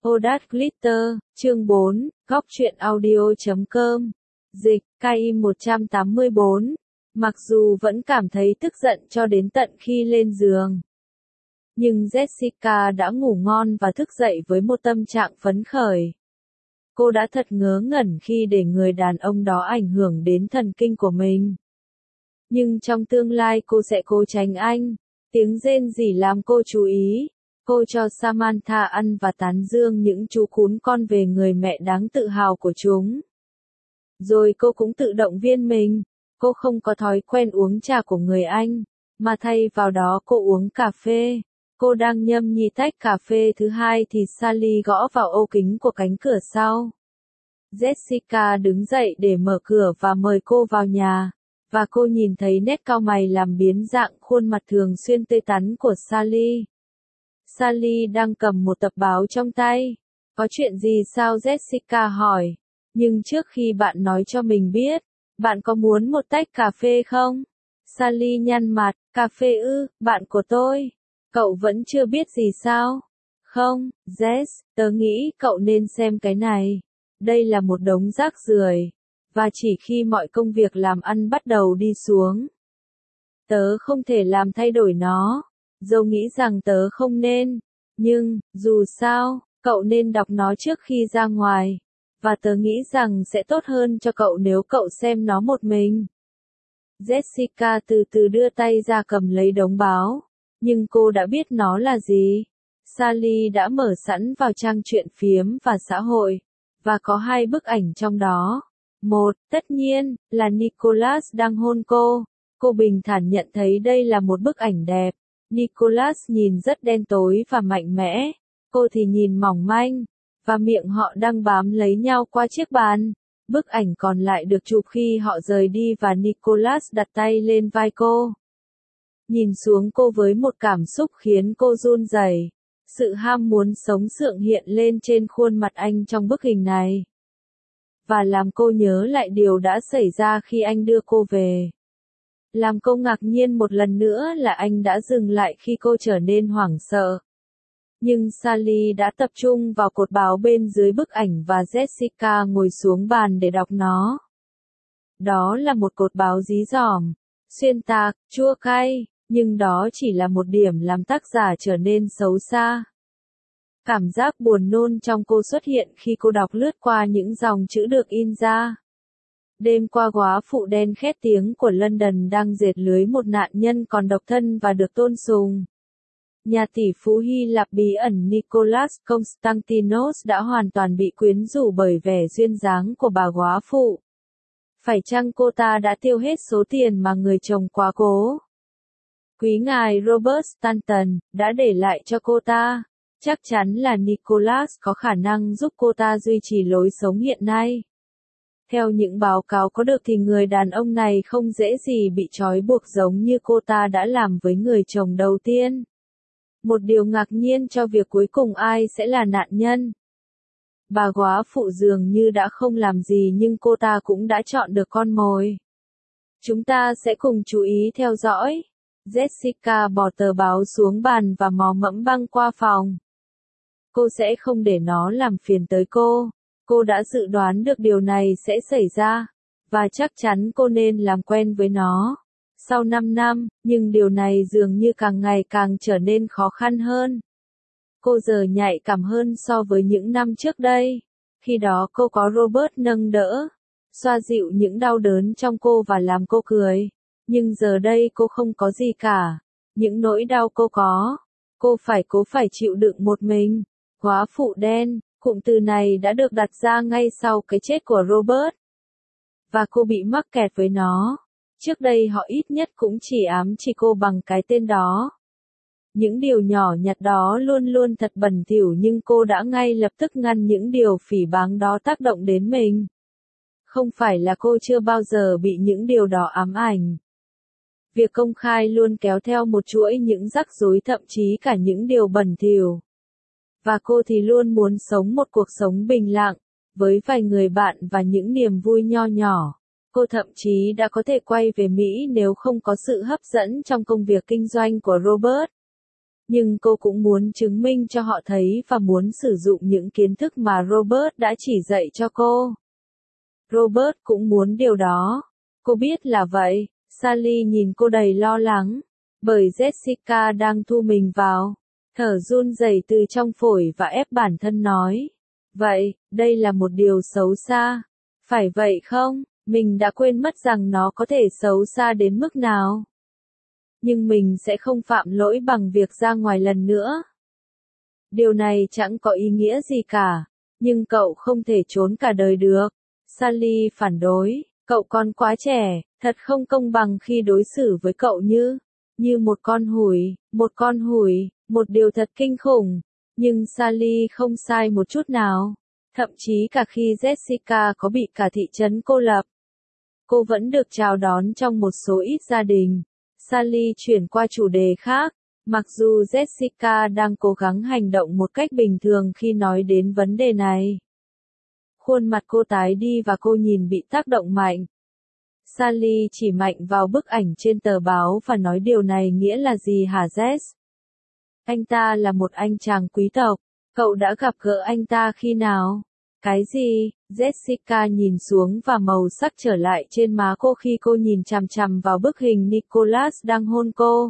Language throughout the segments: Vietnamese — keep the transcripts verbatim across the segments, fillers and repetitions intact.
Odat Glitter, chương bốn, góc truyện audio chấm com. Dịch, ca i một trăm tám mươi bốn. Mặc dù vẫn cảm thấy tức giận cho đến tận khi lên giường. Nhưng Jessica đã ngủ ngon và thức dậy với một tâm trạng phấn khởi. Cô đã thật ngớ ngẩn khi để người đàn ông đó ảnh hưởng đến thần kinh của mình. Nhưng trong tương lai cô sẽ cố tránh anh. Tiếng rên rỉ làm cô chú ý. Cô cho Samantha ăn và tán dương những chú cún con về người mẹ đáng tự hào của chúng. Rồi cô cũng tự động viên mình. Cô không có thói quen uống trà của người Anh, mà thay vào đó cô uống cà phê. Cô đang nhâm nhi tách cà phê thứ hai thì Sally gõ vào ô kính của cánh cửa sau. Jessica đứng dậy để mở cửa và mời cô vào nhà, và cô nhìn thấy nét cau mày làm biến dạng khuôn mặt thường xuyên tươi tắn của Sally. Sally đang cầm một tập báo trong tay. Có chuyện gì sao? Jessica hỏi. Nhưng trước khi bạn nói cho mình biết, bạn có muốn một tách cà phê không? Sally nhăn mặt. Cà phê ư, bạn của tôi. Cậu vẫn chưa biết gì sao? Không, Jess, tớ nghĩ cậu nên xem cái này. Đây là một đống rác rưởi. Và chỉ khi mọi công việc làm ăn bắt đầu đi xuống, tớ không thể làm thay đổi nó. Dâu nghĩ rằng tớ không nên. Nhưng, dù sao, cậu nên đọc nó trước khi ra ngoài. Và tớ nghĩ rằng sẽ tốt hơn cho cậu nếu cậu xem nó một mình. Jessica từ từ đưa tay ra cầm lấy đống báo. Nhưng cô đã biết nó là gì. Sally đã mở sẵn vào trang truyện phiếm và xã hội. Và có hai bức ảnh trong đó. Một, tất nhiên, là Nicholas đang hôn cô. Cô bình thản nhận thấy đây là một bức ảnh đẹp. Nicholas nhìn rất đen tối và mạnh mẽ. Cô thì nhìn mỏng manh. Và miệng họ đang bám lấy nhau qua chiếc bàn. Bức ảnh còn lại được chụp khi họ rời đi và Nicholas đặt tay lên vai cô. Nhìn xuống cô với một cảm xúc khiến cô run rẩy. Sự ham muốn sống sượng hiện lên trên khuôn mặt anh trong bức hình này. Và làm cô nhớ lại điều đã xảy ra khi anh đưa cô về. Làm cô ngạc nhiên một lần nữa là anh đã dừng lại khi cô trở nên hoảng sợ. Nhưng Sally đã tập trung vào cột báo bên dưới bức ảnh và Jessica ngồi xuống bàn để đọc nó. Đó là một cột báo dí dỏm, xuyên tạc, chua cay, nhưng đó chỉ là một điểm làm tác giả trở nên xấu xa. Cảm giác buồn nôn trong cô xuất hiện khi cô đọc lướt qua những dòng chữ được in ra. Đêm qua góa phụ đen khét tiếng của London đang dệt lưới một nạn nhân còn độc thân và được tôn sùng. Nhà tỷ phú Hy Lạp bí ẩn Nicholas Konstantinos đã hoàn toàn bị quyến rũ bởi vẻ duyên dáng của bà góa phụ. Phải chăng cô ta đã tiêu hết số tiền mà người chồng quá cố? Quý ngài Robert Stanton đã để lại cho cô ta. Chắc chắn là Nicholas có khả năng giúp cô ta duy trì lối sống hiện nay. Theo những báo cáo có được thì người đàn ông này không dễ gì bị trói buộc giống như cô ta đã làm với người chồng đầu tiên. Một điều ngạc nhiên cho việc cuối cùng ai sẽ là nạn nhân. Bà góa phụ dường như đã không làm gì nhưng cô ta cũng đã chọn được con mồi. Chúng ta sẽ cùng chú ý theo dõi. Jessica bỏ tờ báo xuống bàn và mò mẫm băng qua phòng. Cô sẽ không để nó làm phiền tới cô. Cô đã dự đoán được điều này sẽ xảy ra. Và chắc chắn cô nên làm quen với nó. Sau năm năm, nhưng điều này dường như càng ngày càng trở nên khó khăn hơn. Cô giờ nhạy cảm hơn so với những năm trước đây. Khi đó cô có Robert nâng đỡ, xoa dịu những đau đớn trong cô và làm cô cười. Nhưng giờ đây cô không có gì cả. Những nỗi đau cô có, cô phải cố phải chịu đựng một mình. Góa phụ đen, cụm từ này đã được đặt ra ngay sau cái chết của Robert. Và cô bị mắc kẹt với nó. Trước đây họ ít nhất cũng chỉ ám chỉ cô bằng cái tên đó. Những điều nhỏ nhặt đó luôn luôn thật bẩn thỉu nhưng cô đã ngay lập tức ngăn những điều phỉ báng đó tác động đến mình. Không phải là cô chưa bao giờ bị những điều đó ám ảnh. Việc công khai luôn kéo theo một chuỗi những rắc rối thậm chí cả những điều bẩn thỉu. Và cô thì luôn muốn sống một cuộc sống bình lặng, với vài người bạn và những niềm vui nho nhỏ. Cô thậm chí đã có thể quay về Mỹ nếu không có sự hấp dẫn trong công việc kinh doanh của Robert. Nhưng cô cũng muốn chứng minh cho họ thấy và muốn sử dụng những kiến thức mà Robert đã chỉ dạy cho cô. Robert cũng muốn điều đó. Cô biết là vậy. Sally nhìn cô đầy lo lắng, bởi Jessica đang thu mình vào, thở run rẩy từ trong phổi và ép bản thân nói. Vậy, đây là một điều xấu xa. Phải vậy không? Mình đã quên mất rằng nó có thể xấu xa đến mức nào. Nhưng mình sẽ không phạm lỗi bằng việc ra ngoài lần nữa. Điều này chẳng có ý nghĩa gì cả. Nhưng cậu không thể trốn cả đời được. Sally phản đối. Cậu còn quá trẻ, thật không công bằng khi đối xử với cậu như, như một con hủi, một con hủi, một điều thật kinh khủng. Nhưng Sally không sai một chút nào. Thậm chí cả khi Jessica có bị cả thị trấn cô lập, cô vẫn được chào đón trong một số ít gia đình. Sally chuyển qua chủ đề khác, mặc dù Jessica đang cố gắng hành động một cách bình thường khi nói đến vấn đề này. Khuôn mặt cô tái đi và cô nhìn bị tác động mạnh. Sally chỉ mạnh vào bức ảnh trên tờ báo và nói điều này nghĩa là gì hả Jess? Anh ta là một anh chàng quý tộc. Cậu đã gặp gỡ anh ta khi nào? Cái gì? Jessica nhìn xuống và màu sắc trở lại trên má cô khi cô nhìn chằm chằm vào bức hình Nicholas đang hôn cô.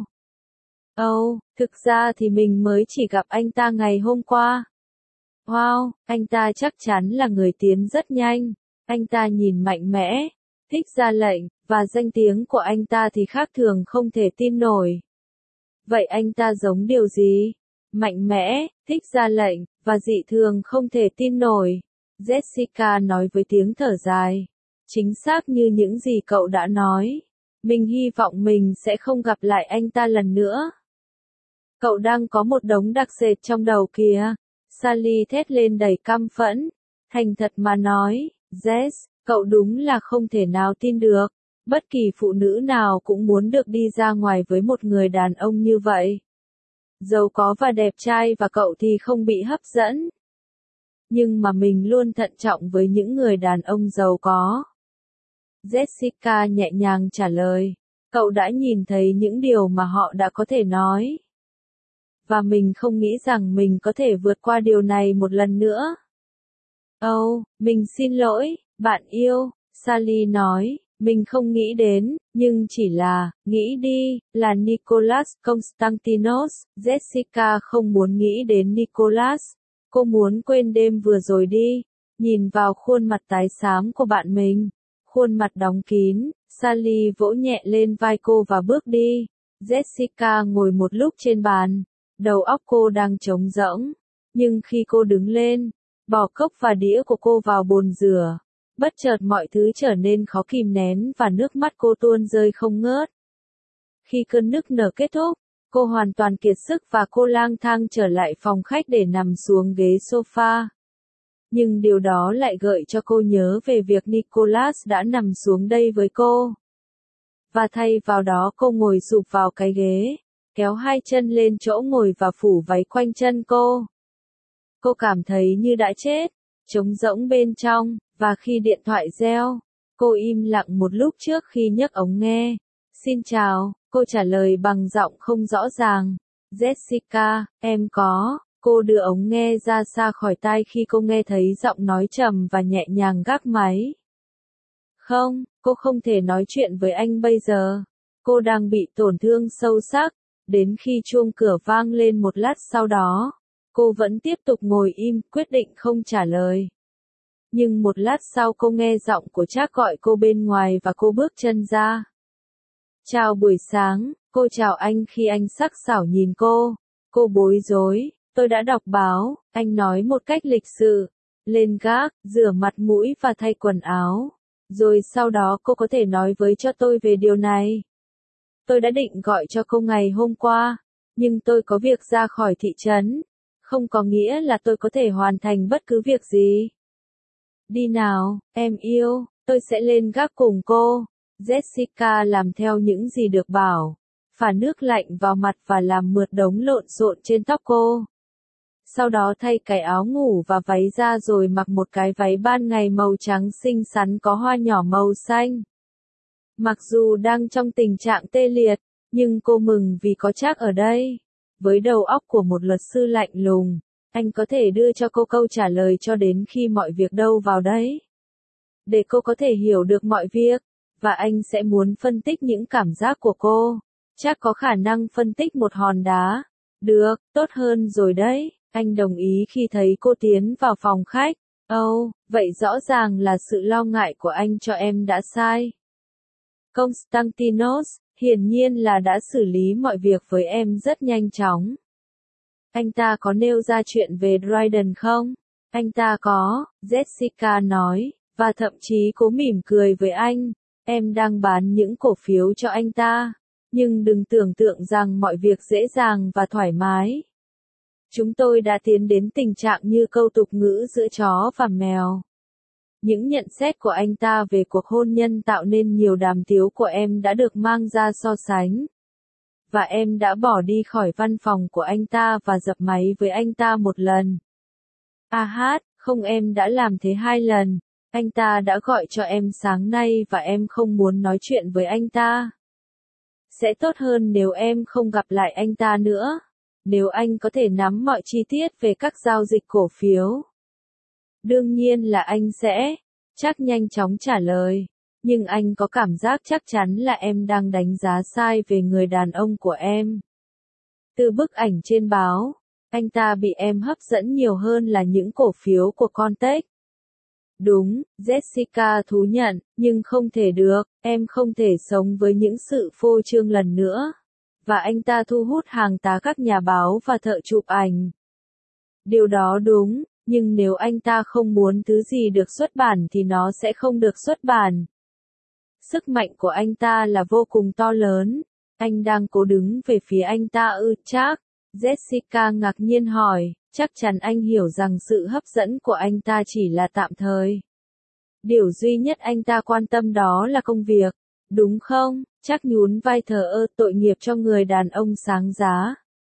Ồ, oh, thực ra thì mình mới chỉ gặp anh ta ngày hôm qua. Wow, anh ta chắc chắn là người tiến rất nhanh. Anh ta nhìn mạnh mẽ, thích ra lệnh, và danh tiếng của anh ta thì khác thường không thể tin nổi. Vậy anh ta giống điều gì? Mạnh mẽ, thích ra lệnh, và dị thường không thể tin nổi. Jessica nói với tiếng thở dài. Chính xác như những gì cậu đã nói. Mình hy vọng mình sẽ không gặp lại anh ta lần nữa. Cậu đang có một đống đặc sệt trong đầu kìa. Sally thét lên đầy căm phẫn. Thành thật mà nói, Jess, cậu đúng là không thể nào tin được. Bất kỳ phụ nữ nào cũng muốn được đi ra ngoài với một người đàn ông như vậy. Giàu có và đẹp trai và cậu thì không bị hấp dẫn. Nhưng mà mình luôn thận trọng với những người đàn ông giàu có. Jessica nhẹ nhàng trả lời. Cậu đã nhìn thấy những điều mà họ đã có thể nói. Và mình không nghĩ rằng mình có thể vượt qua điều này một lần nữa. Ồ, oh, mình xin lỗi, bạn yêu, Sally nói. Mình không nghĩ đến, nhưng chỉ là, nghĩ đi, là Nicholas Constantinos. Jessica không muốn nghĩ đến Nicholas. Cô muốn quên đêm vừa rồi đi. Nhìn vào khuôn mặt tái xám của bạn mình. Khuôn mặt đóng kín, Sally vỗ nhẹ lên vai cô và bước đi. Jessica ngồi một lúc trên bàn. Đầu óc cô đang trống rỗng. Nhưng khi cô đứng lên, bỏ cốc và đĩa của cô vào bồn rửa, bất chợt mọi thứ trở nên khó kìm nén và nước mắt cô tuôn rơi không ngớt. Khi cơn nức nở kết thúc, cô hoàn toàn kiệt sức và cô lang thang trở lại phòng khách để nằm xuống ghế sofa. Nhưng điều đó lại gợi cho cô nhớ về việc Nicholas đã nằm xuống đây với cô. Và thay vào đó cô ngồi sụp vào cái ghế, kéo hai chân lên chỗ ngồi và phủ váy quanh chân cô. Cô cảm thấy như đã chết, trống rỗng bên trong, và khi điện thoại reo, cô im lặng một lúc trước khi nhấc ống nghe. Xin chào, cô trả lời bằng giọng không rõ ràng. Jessica, em có. Cô đưa ống nghe ra xa khỏi tai khi cô nghe thấy giọng nói trầm và nhẹ nhàng gác máy. Không, cô không thể nói chuyện với anh bây giờ. Cô đang bị tổn thương sâu sắc. Đến khi chuông cửa vang lên một lát sau đó, cô vẫn tiếp tục ngồi im, quyết định không trả lời. Nhưng một lát sau cô nghe giọng của Trác gọi cô bên ngoài và cô bước chân ra. Chào buổi sáng, cô chào anh khi anh sắc sảo nhìn cô. Cô bối rối, tôi đã đọc báo, anh nói một cách lịch sự. Lên gác, rửa mặt mũi và thay quần áo. Rồi sau đó cô có thể nói với cho tôi về điều này. Tôi đã định gọi cho cô ngày hôm qua, nhưng tôi có việc ra khỏi thị trấn. Không có nghĩa là tôi có thể hoàn thành bất cứ việc gì. Đi nào, em yêu, tôi sẽ lên gác cùng cô. Jessica làm theo những gì được bảo, phả nước lạnh vào mặt và làm mượt đống lộn xộn trên tóc cô. Sau đó thay cái áo ngủ và váy ra rồi mặc một cái váy ban ngày màu trắng xinh xắn có hoa nhỏ màu xanh. Mặc dù đang trong tình trạng tê liệt, nhưng cô mừng vì có Trác ở đây. Với đầu óc của một luật sư lạnh lùng, anh có thể đưa cho cô câu trả lời cho đến khi mọi việc đâu vào đấy. Để cô có thể hiểu được mọi việc, và anh sẽ muốn phân tích những cảm giác của cô. Chắc có khả năng phân tích một hòn đá. Được, tốt hơn rồi đấy. Anh đồng ý khi thấy cô tiến vào phòng khách. Ồ, oh, vậy rõ ràng là sự lo ngại của anh cho em đã sai. Konstantinos, hiển nhiên là đã xử lý mọi việc với em rất nhanh chóng. Anh ta có nêu ra chuyện về Dryden không? Anh ta có, Jessica nói, và thậm chí cố mỉm cười với anh. Em đang bán những cổ phiếu cho anh ta. Nhưng đừng tưởng tượng rằng mọi việc dễ dàng và thoải mái. Chúng tôi đã tiến đến tình trạng như câu tục ngữ giữa chó và mèo. Những nhận xét của anh ta về cuộc hôn nhân tạo nên nhiều đàm tiếu của em đã được mang ra so sánh. Và em đã bỏ đi khỏi văn phòng của anh ta và dập máy với anh ta một lần. À hát, không, em đã làm thế hai lần. Anh ta đã gọi cho em sáng nay và em không muốn nói chuyện với anh ta. Sẽ tốt hơn nếu em không gặp lại anh ta nữa. Nếu anh có thể nắm mọi chi tiết về các giao dịch cổ phiếu. Đương nhiên là anh sẽ. Chắc nhanh chóng trả lời. Nhưng anh có cảm giác chắc chắn là em đang đánh giá sai về người đàn ông của em. Từ bức ảnh trên báo, anh ta bị em hấp dẫn nhiều hơn là những cổ phiếu của Contech. Đúng, Jessica thú nhận, nhưng không thể được, em không thể sống với những sự phô trương lần nữa. Và anh ta thu hút hàng tá các nhà báo và thợ chụp ảnh. Điều đó đúng, nhưng nếu anh ta không muốn thứ gì được xuất bản thì nó sẽ không được xuất bản. Sức mạnh của anh ta là vô cùng to lớn. Anh đang cố đứng về phía anh ta ư? Chắc. Jessica ngạc nhiên hỏi, chắc chắn anh hiểu rằng sự hấp dẫn của anh ta chỉ là tạm thời. Điều duy nhất anh ta quan tâm đó là công việc, đúng không? Chắc nhún vai thờ ơ, tội nghiệp cho người đàn ông sáng giá.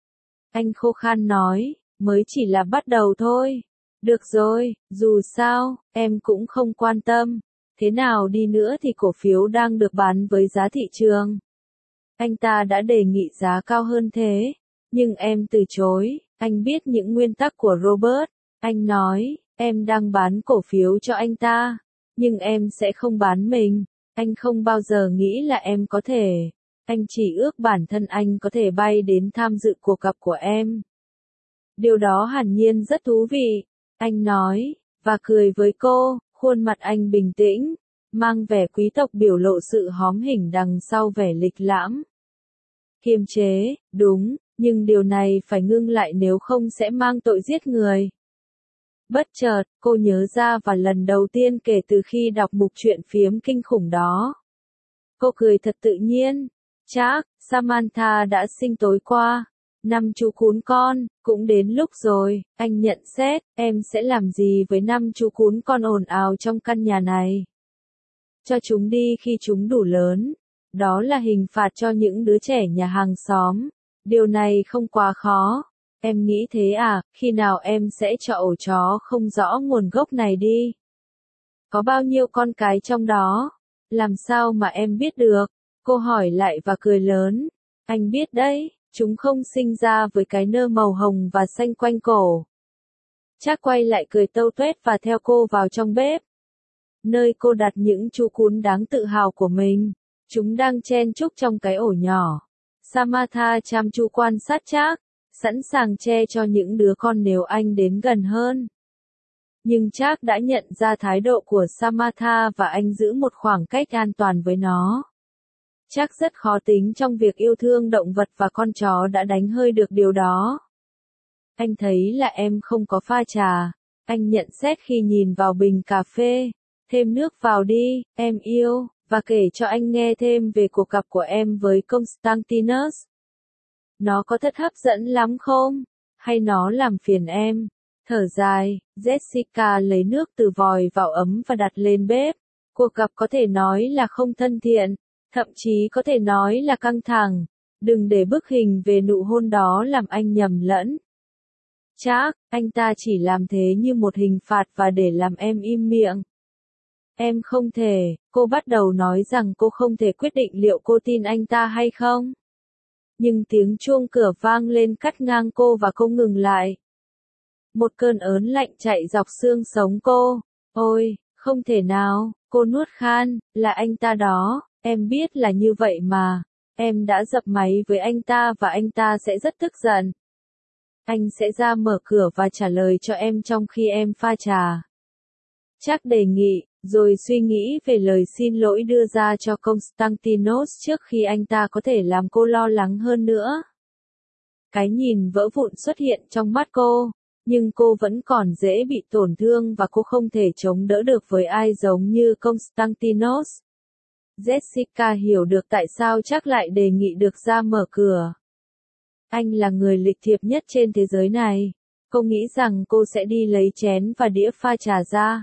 Anh khô khan nói, mới chỉ là bắt đầu thôi. Được rồi, dù sao, em cũng không quan tâm. Thế nào đi nữa thì cổ phiếu đang được bán với giá thị trường. Anh ta đã đề nghị giá cao hơn thế. Nhưng em từ chối, anh biết những nguyên tắc của Robert. Anh nói, em đang bán cổ phiếu cho anh ta. Nhưng em sẽ không bán mình. Anh không bao giờ nghĩ là em có thể. Anh chỉ ước bản thân anh có thể bay đến tham dự cuộc gặp của em. Điều đó hẳn nhiên rất thú vị. Anh nói, và cười với cô, khuôn mặt anh bình tĩnh, mang vẻ quý tộc biểu lộ sự hóm hỉnh đằng sau vẻ lịch lãm. Kiềm chế, đúng, nhưng điều này phải ngưng lại nếu không sẽ mang tội giết người. Bất chợt, cô nhớ ra và lần đầu tiên kể từ khi đọc mục truyện phiếm kinh khủng đó. Cô cười thật tự nhiên. Chắc, Samantha đã sinh tối qua. Năm chú cún con, cũng đến lúc rồi, anh nhận xét, em sẽ làm gì với năm chú cún con ồn ào trong căn nhà này? Cho chúng đi khi chúng đủ lớn. Đó là hình phạt cho những đứa trẻ nhà hàng xóm. Điều này không quá khó. Em nghĩ thế à, khi nào em sẽ cho ổ chó không rõ nguồn gốc này đi? Có bao nhiêu con cái trong đó? Làm sao mà em biết được? Cô hỏi lại và cười lớn. Anh biết đấy, chúng không sinh ra với cái nơ màu hồng và xanh quanh cổ. Chắc quay lại cười tâu tuét và theo cô vào trong bếp. Nơi cô đặt những chú cún đáng tự hào của mình. Chúng đang chen chúc trong cái ổ nhỏ. Samantha chăm chú quan sát Chắc, sẵn sàng che cho những đứa con nếu anh đến gần hơn. Nhưng Chắc đã nhận ra thái độ của Samantha và anh giữ một khoảng cách an toàn với nó. Chắc rất khó tính trong việc yêu thương động vật và con chó đã đánh hơi được điều đó. Anh thấy là em không có pha trà. Anh nhận xét khi nhìn vào bình cà phê. Thêm nước vào đi, em yêu, và kể cho anh nghe thêm về cuộc gặp của em với Konstantinos. Nó có thật hấp dẫn lắm không? Hay nó làm phiền em? Thở dài, Jessica lấy nước từ vòi vào ấm và đặt lên bếp. Cuộc gặp có thể nói là không thân thiện, thậm chí có thể nói là căng thẳng. Đừng để bức hình về nụ hôn đó làm anh nhầm lẫn. Chắc, anh ta chỉ làm thế như một hình phạt và để làm em im miệng. Em không thể, cô bắt đầu nói rằng cô không thể quyết định liệu cô tin anh ta hay không. Nhưng tiếng chuông cửa vang lên cắt ngang cô và cô ngừng lại. Một cơn ớn lạnh chạy dọc xương sống cô. Ôi, không thể nào, cô nuốt khan, là anh ta đó, em biết là như vậy mà. Em đã dập máy với anh ta và anh ta sẽ rất tức giận. Anh sẽ ra mở cửa và trả lời cho em trong khi em pha trà. Chắc đề nghị, rồi suy nghĩ về lời xin lỗi đưa ra cho Konstantinos trước khi anh ta có thể làm cô lo lắng hơn nữa. Cái nhìn vỡ vụn xuất hiện trong mắt cô, nhưng cô vẫn còn dễ bị tổn thương và cô không thể chống đỡ được với ai giống như Konstantinos. Jessica hiểu được tại sao chắc lại đề nghị được ra mở cửa. Anh là người lịch thiệp nhất trên thế giới này. Cô nghĩ rằng cô sẽ đi lấy chén và đĩa pha trà ra.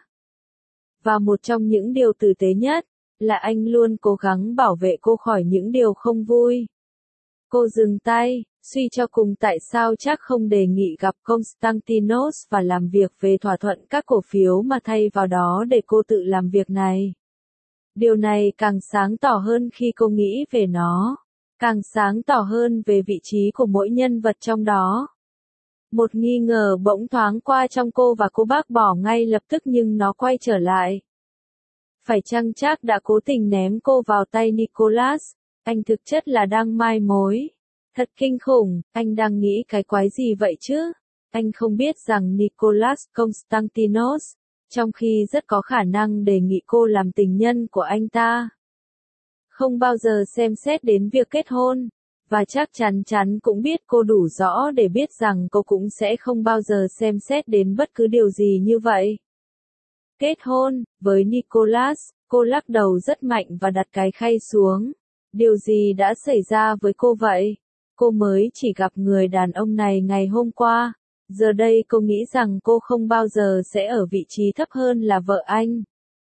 Và một trong những điều tử tế nhất, là anh luôn cố gắng bảo vệ cô khỏi những điều không vui. Cô dừng tay, suy cho cùng tại sao chắc không đề nghị gặp Konstantinos và làm việc về thỏa thuận các cổ phiếu mà thay vào đó để cô tự làm việc này. Điều này càng sáng tỏ hơn khi cô nghĩ về nó, càng sáng tỏ hơn về vị trí của mỗi nhân vật trong đó. Một nghi ngờ bỗng thoáng qua trong cô và cô bác bỏ ngay lập tức nhưng nó quay trở lại. Phải chăng chắc đã cố tình ném cô vào tay Nicholas? Anh thực chất là đang mai mối. Thật kinh khủng, anh đang nghĩ cái quái gì vậy chứ? Anh không biết rằng Nicholas Konstantinos, trong khi rất có khả năng đề nghị cô làm tình nhân của anh ta, không bao giờ xem xét đến việc kết hôn. Và chắc chắn chắn cũng biết cô đủ rõ để biết rằng cô cũng sẽ không bao giờ xem xét đến bất cứ điều gì như vậy. Kết hôn, với Nicholas, cô lắc đầu rất mạnh và đặt cái khay xuống. Điều gì đã xảy ra với cô vậy? Cô mới chỉ gặp người đàn ông này ngày hôm qua. Giờ đây cô nghĩ rằng cô không bao giờ sẽ ở vị trí thấp hơn là vợ anh.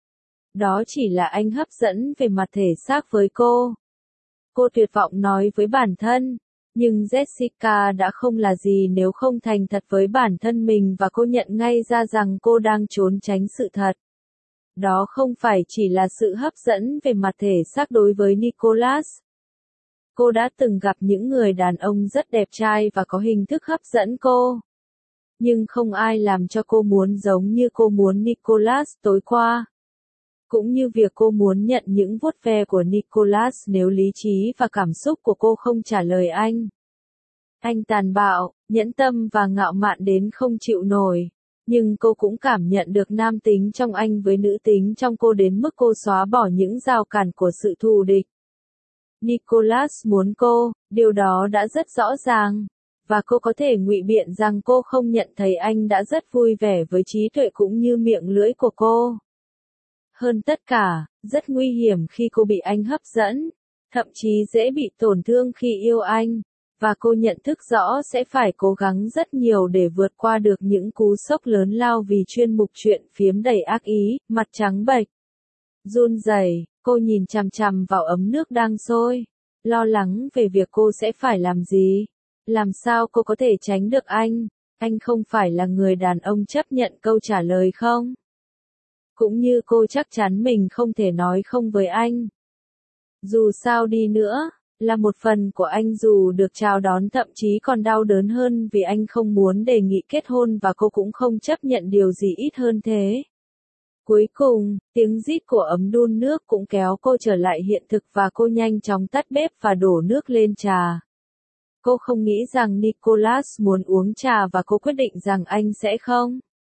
Đó chỉ là anh hấp dẫn về mặt thể xác với cô. Cô tuyệt vọng nói với bản thân, nhưng Jessica đã không là gì nếu không thành thật với bản thân mình và cô nhận ngay ra rằng cô đang trốn tránh sự thật. Đó không phải chỉ là sự hấp dẫn về mặt thể xác đối với Nicholas. Cô đã từng gặp những người đàn ông rất đẹp trai và có hình thức hấp dẫn cô. Nhưng không ai làm cho cô muốn giống như cô muốn Nicholas tối qua. Cũng như việc cô muốn nhận những vuốt ve của Nicholas nếu lý trí và cảm xúc của cô không trả lời anh. Anh tàn bạo, nhẫn tâm và ngạo mạn đến không chịu nổi. Nhưng cô cũng cảm nhận được nam tính trong anh với nữ tính trong cô đến mức cô xóa bỏ những rào cản của sự thù địch. Nicholas muốn cô, điều đó đã rất rõ ràng. Và cô có thể ngụy biện rằng cô không nhận thấy anh đã rất vui vẻ với trí tuệ cũng như miệng lưỡi của cô. Hơn tất cả, rất nguy hiểm khi cô bị anh hấp dẫn, thậm chí dễ bị tổn thương khi yêu anh, và cô nhận thức rõ sẽ phải cố gắng rất nhiều để vượt qua được những cú sốc lớn lao vì chuyên mục chuyện phiếm đầy ác ý, mặt trắng bệch. Run rẩy, cô nhìn chằm chằm vào ấm nước đang sôi, lo lắng về việc cô sẽ phải làm gì, làm sao cô có thể tránh được anh, anh không phải là người đàn ông chấp nhận câu trả lời không? Cũng như cô chắc chắn mình không thể nói không với anh. Dù sao đi nữa, là một phần của anh dù được chào đón thậm chí còn đau đớn hơn vì anh không muốn đề nghị kết hôn và cô cũng không chấp nhận điều gì ít hơn thế. Cuối cùng, tiếng rít của ấm đun nước cũng kéo cô trở lại hiện thực và cô nhanh chóng tắt bếp và đổ nước lên trà. Cô không nghĩ rằng Nicholas muốn uống trà và cô quyết định rằng anh sẽ không.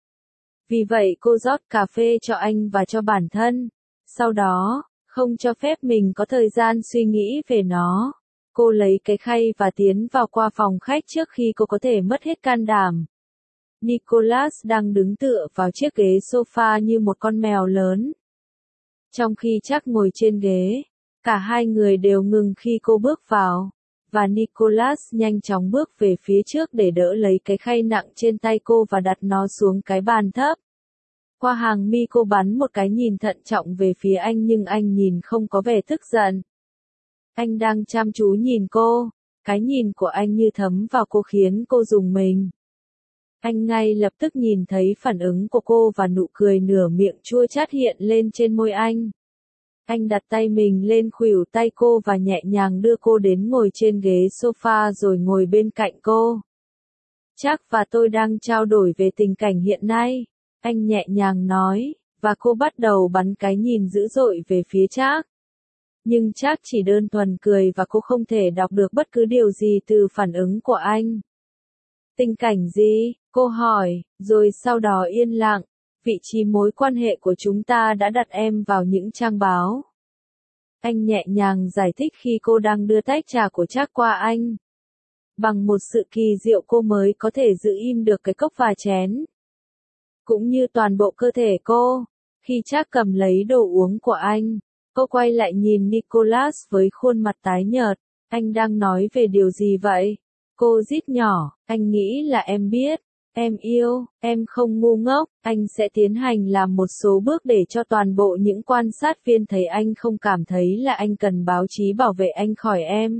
Vì vậy cô rót cà phê cho anh và cho bản thân. Sau đó, không cho phép mình có thời gian suy nghĩ về nó. Cô lấy cái khay và tiến vào qua phòng khách trước khi cô có thể mất hết can đảm. Nicholas đang đứng tựa vào chiếc ghế sofa như một con mèo lớn. Trong khi chắc ngồi trên ghế, cả hai người đều ngừng khi cô bước vào. Và Nicholas nhanh chóng bước về phía trước để đỡ lấy cái khay nặng trên tay cô và đặt nó xuống cái bàn thấp. Qua hàng mi cô bắn một cái nhìn thận trọng về phía anh nhưng anh nhìn không có vẻ tức giận. Anh đang chăm chú nhìn cô, cái nhìn của anh như thấm vào cô khiến cô rùng mình. Anh ngay lập tức nhìn thấy phản ứng của cô và nụ cười nửa miệng chua chát hiện lên trên môi anh. Anh đặt tay mình lên khuỷu tay cô và nhẹ nhàng đưa cô đến ngồi trên ghế sofa rồi ngồi bên cạnh cô. Chắc và tôi đang trao đổi về tình cảnh hiện nay, anh nhẹ nhàng nói, và cô bắt đầu bắn cái nhìn dữ dội về phía Trác. Nhưng Trác chỉ đơn thuần cười và cô không thể đọc được bất cứ điều gì từ phản ứng của anh. Tình cảnh gì? Cô hỏi, rồi sau đó yên lặng. Vị trí mối quan hệ của chúng ta đã đặt em vào những trang báo. Anh nhẹ nhàng giải thích khi cô đang đưa tách trà của Trác qua anh. Bằng một sự kỳ diệu cô mới có thể giữ im được cái cốc và chén. Cũng như toàn bộ cơ thể cô. Khi Trác cầm lấy đồ uống của anh, cô quay lại nhìn Nicholas với khuôn mặt tái nhợt. Anh đang nói về điều gì vậy? Cô rít nhỏ, anh nghĩ là em biết. Em yêu, em không ngu ngốc, anh sẽ tiến hành làm một số bước để cho toàn bộ những quan sát viên thấy anh không cảm thấy là anh cần báo chí bảo vệ anh khỏi em.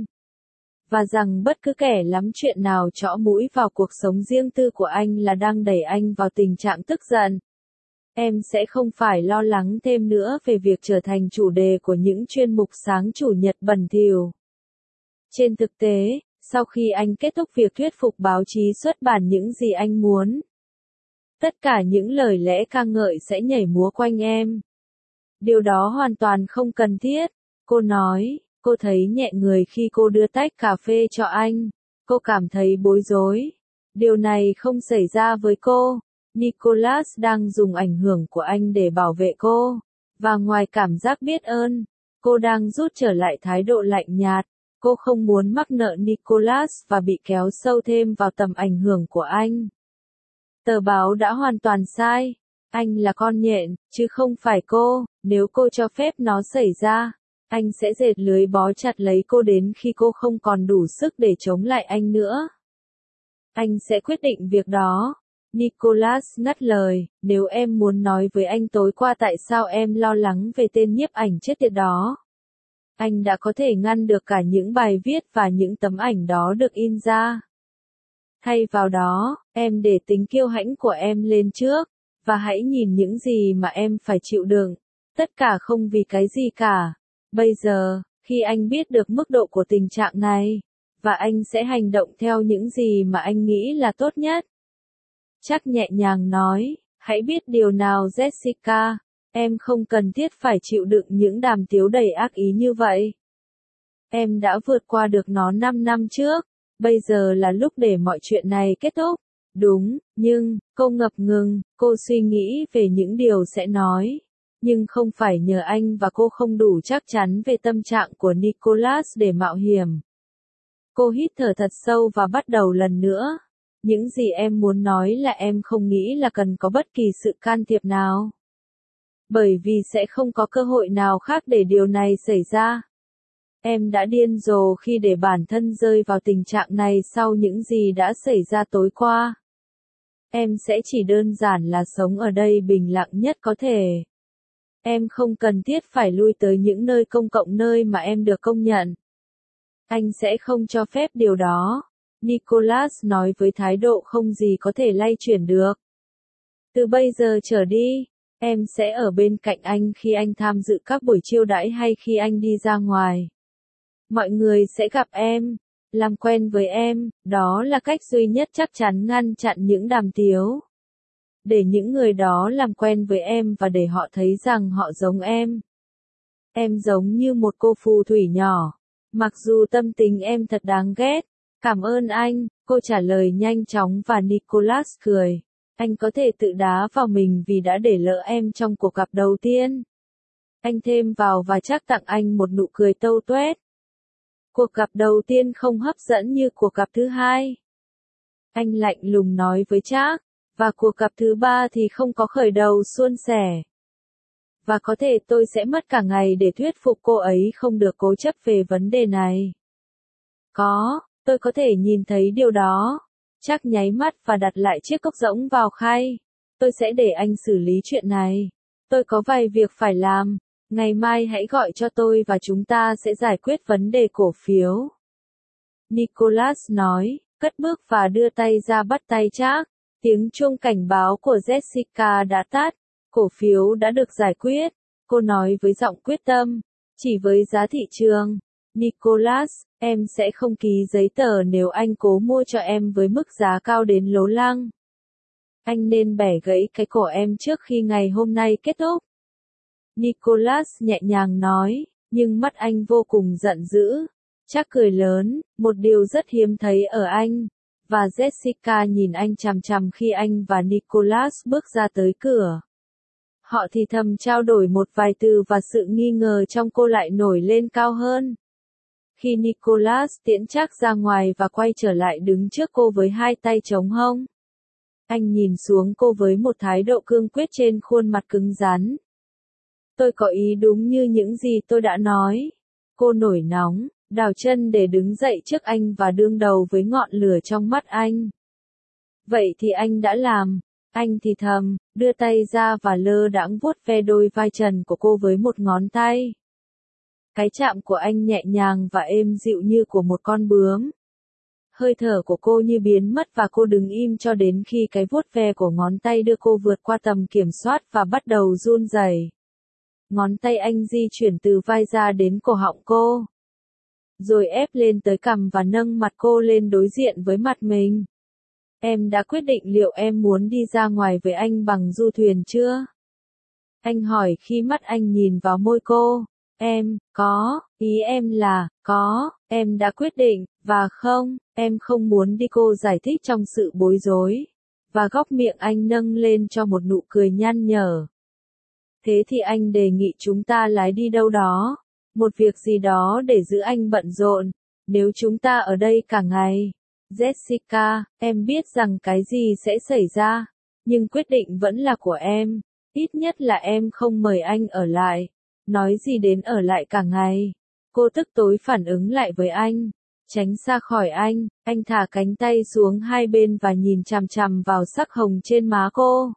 Và rằng bất cứ kẻ lắm chuyện nào chõ mũi vào cuộc sống riêng tư của anh là đang đẩy anh vào tình trạng tức giận. Em sẽ không phải lo lắng thêm nữa về việc trở thành chủ đề của những chuyên mục sáng chủ nhật bẩn thỉu. Trên thực tế, sau khi anh kết thúc việc thuyết phục báo chí xuất bản những gì anh muốn, tất cả những lời lẽ ca ngợi sẽ nhảy múa quanh em. Điều đó hoàn toàn không cần thiết, cô nói. Cô thấy nhẹ người khi cô đưa tách cà phê cho anh. Cô cảm thấy bối rối. Điều này không xảy ra với cô. Nicholas đang dùng ảnh hưởng của anh để bảo vệ cô. Và ngoài cảm giác biết ơn, cô đang rút trở lại thái độ lạnh nhạt. Cô không muốn mắc nợ Nicholas và bị kéo sâu thêm vào tầm ảnh hưởng của anh. Tờ báo đã hoàn toàn sai. Anh là con nhện, chứ không phải cô. Nếu cô cho phép nó xảy ra, anh sẽ dệt lưới bó chặt lấy cô đến khi cô không còn đủ sức để chống lại anh nữa. Anh sẽ quyết định việc đó. Nicholas ngắt lời, nếu em muốn nói với anh tối qua tại sao em lo lắng về tên nhiếp ảnh chết tiệt đó. Anh đã có thể ngăn được cả những bài viết và những tấm ảnh đó được in ra. Thay vào đó, em để tính kiêu hãnh của em lên trước, và hãy nhìn những gì mà em phải chịu đựng. Tất cả không vì cái gì cả. Bây giờ, khi anh biết được mức độ của tình trạng này, và anh sẽ hành động theo những gì mà anh nghĩ là tốt nhất. Trác nhẹ nhàng nói, hãy biết điều nào Jessica, em không cần thiết phải chịu đựng những đàm tiếu đầy ác ý như vậy. Em đã vượt qua được nó năm năm trước, bây giờ là lúc để mọi chuyện này kết thúc. Đúng, nhưng, cô ngập ngừng, cô suy nghĩ về những điều sẽ nói. Nhưng không phải nhờ anh và cô không đủ chắc chắn về tâm trạng của Nicholas để mạo hiểm. Cô hít thở thật sâu và bắt đầu lần nữa. Những gì em muốn nói là em không nghĩ là cần có bất kỳ sự can thiệp nào. Bởi vì sẽ không có cơ hội nào khác để điều này xảy ra. Em đã điên rồ khi để bản thân rơi vào tình trạng này sau những gì đã xảy ra tối qua. Em sẽ chỉ đơn giản là sống ở đây bình lặng nhất có thể. Em không cần thiết phải lui tới những nơi công cộng nơi mà em được công nhận. Anh sẽ không cho phép điều đó. Nicholas nói với thái độ không gì có thể lay chuyển được. Từ bây giờ trở đi, em sẽ ở bên cạnh anh khi anh tham dự các buổi chiêu đãi hay khi anh đi ra ngoài. Mọi người sẽ gặp em, làm quen với em, đó là cách duy nhất chắc chắn ngăn chặn những đàm tiếu. Để những người đó làm quen với em và để họ thấy rằng họ giống em. Em giống như một cô phù thủy nhỏ. Mặc dù tâm tính em thật đáng ghét. Cảm ơn anh, cô trả lời nhanh chóng và Nicholas cười. Anh có thể tự đá vào mình vì đã để lỡ em trong cuộc gặp đầu tiên. Anh thêm vào và Trác tặng anh một nụ cười tâu tuét. Cuộc gặp đầu tiên không hấp dẫn như cuộc gặp thứ hai. Anh lạnh lùng nói với Trác. Và cuộc gặp thứ ba thì không có khởi đầu suôn sẻ. Và có thể tôi sẽ mất cả ngày để thuyết phục cô ấy không được cố chấp về vấn đề này. Có, tôi có thể nhìn thấy điều đó. Trác nháy mắt và đặt lại chiếc cốc rỗng vào khay. Tôi sẽ để anh xử lý chuyện này. Tôi có vài việc phải làm. Ngày mai hãy gọi cho tôi và chúng ta sẽ giải quyết vấn đề cổ phiếu. Nicholas nói, cất bước và đưa tay ra bắt tay Trác. Tiếng chuông cảnh báo của Jessica đã tắt. Cổ phiếu đã được giải quyết. Cô nói với giọng quyết tâm. Chỉ với giá thị trường. Nicholas, em sẽ không ký giấy tờ nếu anh cố mua cho em với mức giá cao đến lố lăng. Anh nên bẻ gãy cái cổ em trước khi ngày hôm nay kết thúc. Nicholas nhẹ nhàng nói, nhưng mắt anh vô cùng giận dữ. Chắc cười lớn, một điều rất hiếm thấy ở anh. Và Jessica nhìn anh chằm chằm khi anh và Nicholas bước ra tới cửa. Họ thì thầm trao đổi một vài từ và sự nghi ngờ trong cô lại nổi lên cao hơn. Khi Nicholas tiễn Trác ra ngoài và quay trở lại đứng trước cô với hai tay chống hông. Anh nhìn xuống cô với một thái độ cương quyết trên khuôn mặt cứng rắn. Tôi có ý đúng như những gì tôi đã nói. Cô nổi nóng, đào chân để đứng dậy trước anh và đương đầu với ngọn lửa trong mắt anh. Vậy thì anh đã làm. Anh thì thầm, đưa tay ra và lơ đãng vuốt ve đôi vai trần của cô với một ngón tay. Cái chạm của anh nhẹ nhàng và êm dịu như của một con bướm. Hơi thở của cô như biến mất và cô đứng im cho đến khi cái vuốt ve của ngón tay đưa cô vượt qua tầm kiểm soát và bắt đầu run rẩy. Ngón tay anh di chuyển từ vai ra đến cổ họng cô. Rồi ép lên tới cằm và nâng mặt cô lên đối diện với mặt mình. Em đã quyết định liệu em muốn đi ra ngoài với anh bằng du thuyền chưa? Anh hỏi khi mắt anh nhìn vào môi cô. Em, có, ý em là, có, em đã quyết định, và không, em không muốn đi, cô giải thích trong sự bối rối. Và góc miệng anh nâng lên cho một nụ cười nhăn nhở. Thế thì anh đề nghị chúng ta lái đi đâu đó, một việc gì đó để giữ anh bận rộn, nếu chúng ta ở đây cả ngày. Jessica, em biết rằng cái gì sẽ xảy ra, nhưng quyết định vẫn là của em, ít nhất là em không mời anh ở lại. Nói gì đến ở lại cả ngày. Cô tức tối phản ứng lại với anh. Tránh xa khỏi anh, anh thả cánh tay xuống hai bên và nhìn chằm chằm vào sắc hồng trên má cô.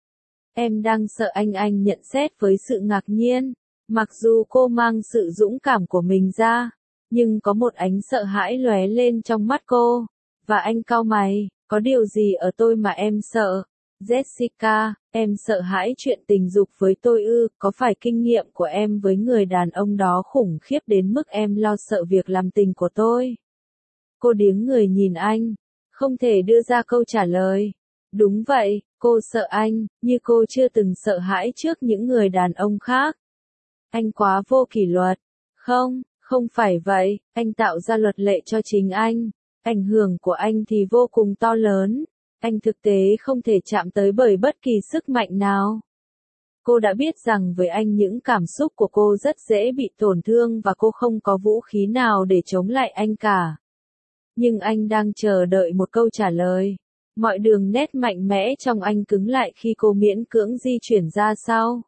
Em đang sợ anh anh nhận xét với sự ngạc nhiên. Mặc dù cô mang sự dũng cảm của mình ra, nhưng có một ánh sợ hãi lóe lên trong mắt cô. Và anh cau mày, có điều gì ở tôi mà em sợ? Jessica, em sợ hãi chuyện tình dục với tôi ư, có phải kinh nghiệm của em với người đàn ông đó khủng khiếp đến mức em lo sợ việc làm tình của tôi? Cô điếng người nhìn anh, không thể đưa ra câu trả lời. Đúng vậy, cô sợ anh, như cô chưa từng sợ hãi trước những người đàn ông khác. Anh quá vô kỷ luật. Không, không phải vậy, anh tạo ra luật lệ cho chính anh. Ảnh hưởng của anh thì vô cùng to lớn. Anh thực tế không thể chạm tới bởi bất kỳ sức mạnh nào. Cô đã biết rằng với anh những cảm xúc của cô rất dễ bị tổn thương và cô không có vũ khí nào để chống lại anh cả. Nhưng anh đang chờ đợi một câu trả lời. Mọi đường nét mạnh mẽ trong anh cứng lại khi cô miễn cưỡng di chuyển ra sau.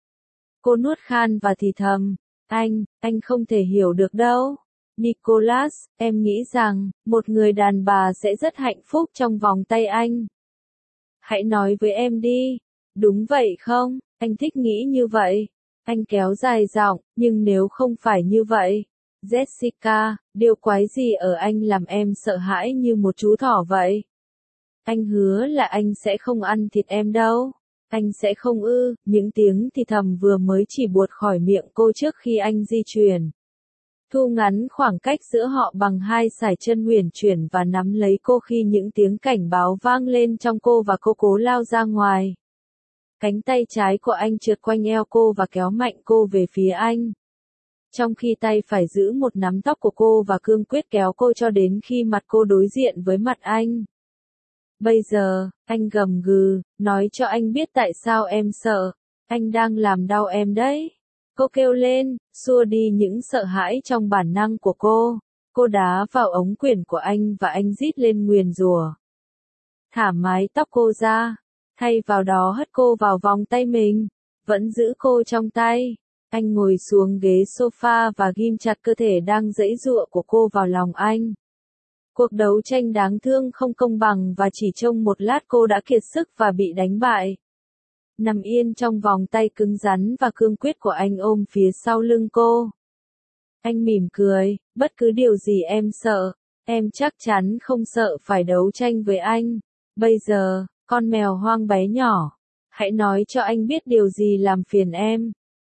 Cô nuốt khan và thì thầm, anh, anh không thể hiểu được đâu. Nicholas, em nghĩ rằng, một người đàn bà sẽ rất hạnh phúc trong vòng tay anh. Hãy nói với em đi. Đúng vậy không? Anh thích nghĩ như vậy. Anh kéo dài giọng, nhưng nếu không phải như vậy. Jessica, điều quái gì ở anh làm em sợ hãi như một chú thỏ vậy? Anh hứa là anh sẽ không ăn thịt em đâu. Anh sẽ không ư, những tiếng thì thầm vừa mới chỉ buột khỏi miệng cô trước khi anh di chuyển. Thu ngắn khoảng cách giữa họ bằng hai sải chân huyền chuyển và nắm lấy cô khi những tiếng cảnh báo vang lên trong cô và cô cố lao ra ngoài. Cánh tay trái của anh trượt quanh eo cô và kéo mạnh cô về phía anh. Trong khi tay phải giữ một nắm tóc của cô và cương quyết kéo cô cho đến khi mặt cô đối diện với mặt anh. Bây giờ, anh gầm gừ, nói cho anh biết tại sao em sợ. Anh đang làm đau em đấy. Cô kêu lên, xua đi những sợ hãi trong bản năng của cô. Cô đá vào ống quyển của anh và anh rít lên nguyền rủa. Thả mái tóc cô ra, thay vào đó hất cô vào vòng tay mình, vẫn giữ cô trong tay. Anh ngồi xuống ghế sofa và ghim chặt cơ thể đang giãy giụa của cô vào lòng anh. Cuộc đấu tranh đáng thương không công bằng và chỉ trong một lát cô đã kiệt sức và bị đánh bại. Nằm yên trong vòng tay cứng rắn và cương quyết của anh ôm phía sau lưng cô. Anh mỉm cười, bất cứ điều gì em sợ, em chắc chắn không sợ phải đấu tranh với anh. Bây giờ, con mèo hoang bé nhỏ, hãy nói cho anh biết điều gì làm phiền em.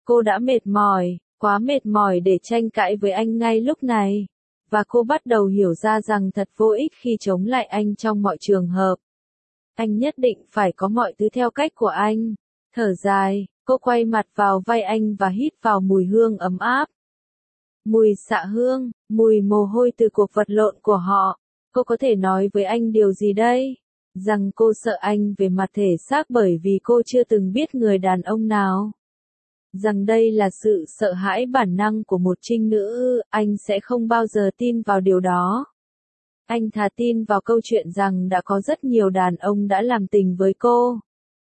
Cô đã mệt mỏi, quá mệt mỏi để tranh cãi với anh ngay lúc này. Và cô bắt đầu hiểu ra rằng thật vô ích khi chống lại anh trong mọi trường hợp. Anh nhất định phải có mọi thứ theo cách của anh. Thở dài, cô quay mặt vào vai anh và hít vào mùi hương ấm áp. Mùi xạ hương, mùi mồ hôi từ cuộc vật lộn của họ. Cô có thể nói với anh điều gì đây? Rằng cô sợ anh về mặt thể xác bởi vì cô chưa từng biết người đàn ông nào. Rằng đây là sự sợ hãi bản năng của một trinh nữ, anh sẽ không bao giờ tin vào điều đó. Anh thà tin vào câu chuyện rằng đã có rất nhiều đàn ông đã làm tình với cô.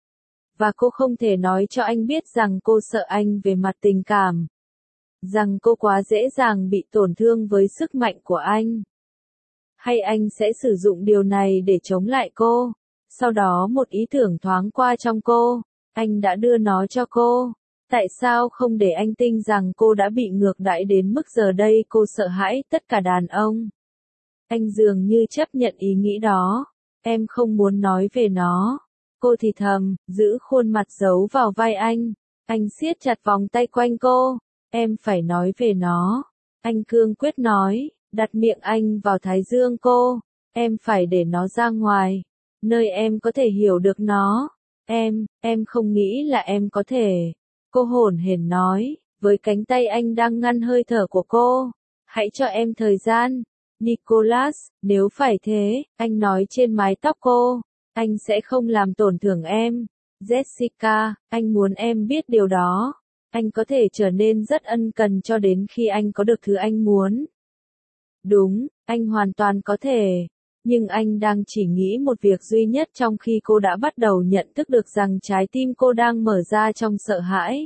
Và cô không thể nói cho anh biết rằng cô sợ anh về mặt tình cảm. Rằng cô quá dễ dàng bị tổn thương với sức mạnh của anh. Hay anh sẽ sử dụng điều này để chống lại cô. Sau đó một ý tưởng thoáng qua trong cô. Anh đã đưa nó cho cô. Tại sao không để anh tin rằng cô đã bị ngược đãi đến mức giờ đây cô sợ hãi tất cả đàn ông? Anh dường như chấp nhận ý nghĩ đó. Em không muốn nói về nó. Cô thì thầm, giữ khuôn mặt giấu vào vai anh. Anh siết chặt vòng tay quanh cô. Em phải nói về nó. Anh cương quyết nói, đặt miệng anh vào thái dương cô. Em phải để nó ra ngoài. Nơi em có thể hiểu được nó. Em, em không nghĩ là em có thể. Cô hổn hển nói, với cánh tay anh đang ngăn hơi thở của cô. Hãy cho em thời gian. Nicholas, nếu phải thế, anh nói trên mái tóc cô. Anh sẽ không làm tổn thương em. Jessica, anh muốn em biết điều đó. Anh có thể trở nên rất ân cần cho đến khi anh có được thứ anh muốn. Đúng, anh hoàn toàn có thể. Nhưng anh đang chỉ nghĩ một việc duy nhất trong khi cô đã bắt đầu nhận thức được rằng trái tim cô đang mở ra trong sợ hãi.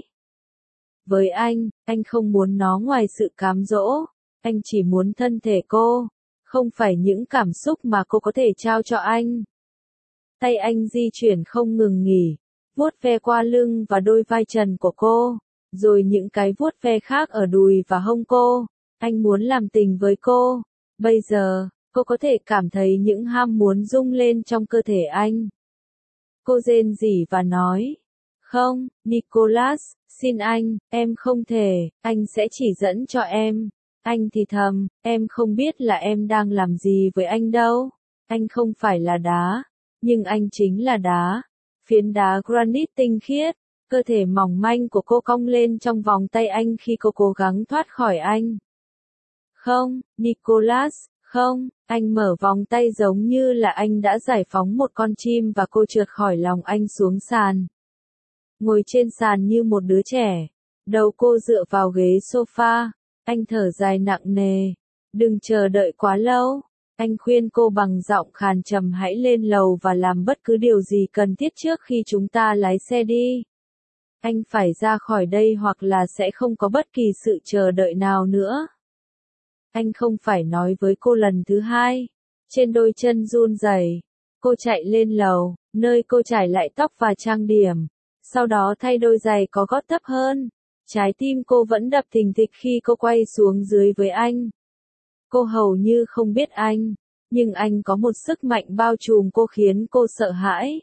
Với anh, anh không muốn nó ngoài sự cám dỗ. Anh chỉ muốn thân thể cô. Không phải những cảm xúc mà cô có thể trao cho anh. Tay anh di chuyển không ngừng nghỉ. Vuốt ve qua lưng và đôi vai trần của cô. Rồi những cái vuốt ve khác ở đùi và hông cô. Anh muốn làm tình với cô. Bây giờ, cô có thể cảm thấy những ham muốn rung lên trong cơ thể anh. Cô rên rỉ và nói. Không, Nicholas, xin anh, em không thể, anh sẽ chỉ dẫn cho em. Anh thì thầm, em không biết là em đang làm gì với anh đâu. Anh không phải là đá, nhưng anh chính là đá. Phiến đá granite tinh khiết. Cơ thể mỏng manh của cô cong lên trong vòng tay anh khi cô cố gắng thoát khỏi anh. Không, Nicholas, không, anh mở vòng tay giống như là anh đã giải phóng một con chim và cô trượt khỏi lòng anh xuống sàn. Ngồi trên sàn như một đứa trẻ. Đầu cô dựa vào ghế sofa. Anh thở dài nặng nề. Đừng chờ đợi quá lâu. Anh khuyên cô bằng giọng khàn trầm hãy lên lầu và làm bất cứ điều gì cần thiết trước khi chúng ta lái xe đi. Anh phải ra khỏi đây hoặc là sẽ không có bất kỳ sự chờ đợi nào nữa. Anh không phải nói với cô lần thứ hai. Trên đôi chân run rẩy, cô chạy lên lầu, nơi cô trải lại tóc và trang điểm. Sau đó thay đôi giày có gót thấp hơn. Trái tim cô vẫn đập thình thịch khi cô quay xuống dưới với anh. Cô hầu như không biết anh, nhưng anh có một sức mạnh bao trùm cô khiến cô sợ hãi.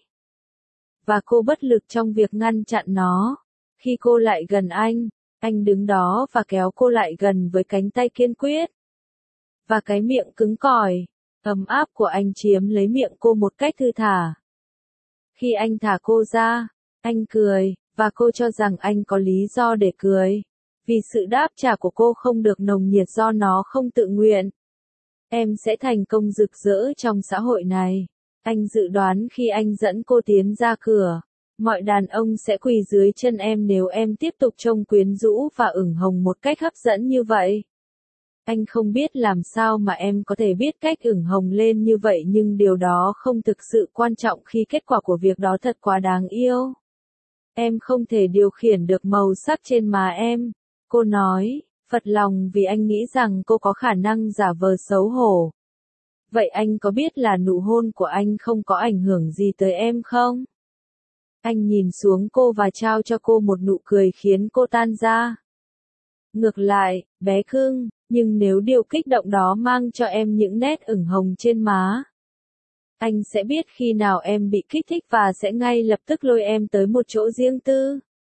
Và cô bất lực trong việc ngăn chặn nó. Khi cô lại gần anh, anh đứng đó và kéo cô lại gần với cánh tay kiên quyết. Và cái miệng cứng cỏi, ấm áp của anh chiếm lấy miệng cô một cách thư thả. Khi anh thả cô ra, anh cười, và cô cho rằng anh có lý do để cười. Vì sự đáp trả của cô không được nồng nhiệt do nó không tự nguyện. Em sẽ thành công rực rỡ trong xã hội này. Anh dự đoán khi anh dẫn cô tiến ra cửa, mọi đàn ông sẽ quỳ dưới chân em nếu em tiếp tục trông quyến rũ và ửng hồng một cách hấp dẫn như vậy. Anh không biết làm sao mà em có thể biết cách ửng hồng lên như vậy nhưng điều đó không thực sự quan trọng khi kết quả của việc đó thật quá đáng yêu. Em không thể điều khiển được màu sắc trên má em. Cô nói, phật lòng vì anh nghĩ rằng cô có khả năng giả vờ xấu hổ. Vậy anh có biết là nụ hôn của anh không có ảnh hưởng gì tới em không? Anh nhìn xuống cô và trao cho cô một nụ cười khiến cô tan ra. Ngược lại, bé cưng, nhưng nếu điều kích động đó mang cho em những nét ửng hồng trên má, anh sẽ biết khi nào em bị kích thích và sẽ ngay lập tức lôi em tới một chỗ riêng tư.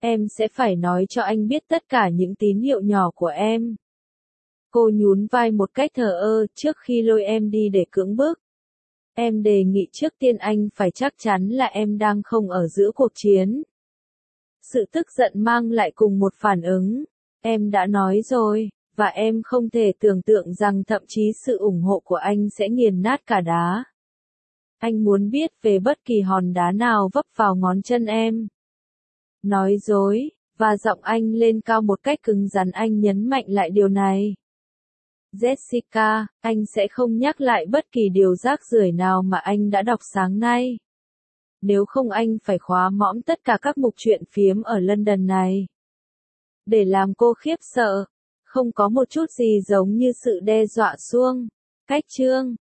Em sẽ phải nói cho anh biết tất cả những tín hiệu nhỏ của em. Cô nhún vai một cách thờ ơ trước khi lôi em đi để cưỡng bức. Em đề nghị trước tiên anh phải chắc chắn là em đang không ở giữa cuộc chiến. Sự tức giận mang lại cùng một phản ứng. Em đã nói rồi, và em không thể tưởng tượng rằng thậm chí sự ủng hộ của anh sẽ nghiền nát cả đá. Anh muốn biết về bất kỳ hòn đá nào vấp vào ngón chân em. Nói dối, và giọng anh lên cao một cách cứng rắn, anh nhấn mạnh lại điều này. Jessica, anh sẽ không nhắc lại bất kỳ điều rác rưởi nào mà anh đã đọc sáng nay. Nếu không anh phải khóa mõm tất cả các mục truyện phiếm ở London này. Để làm cô khiếp sợ, không có một chút gì giống như sự đe dọa suông. Cách chương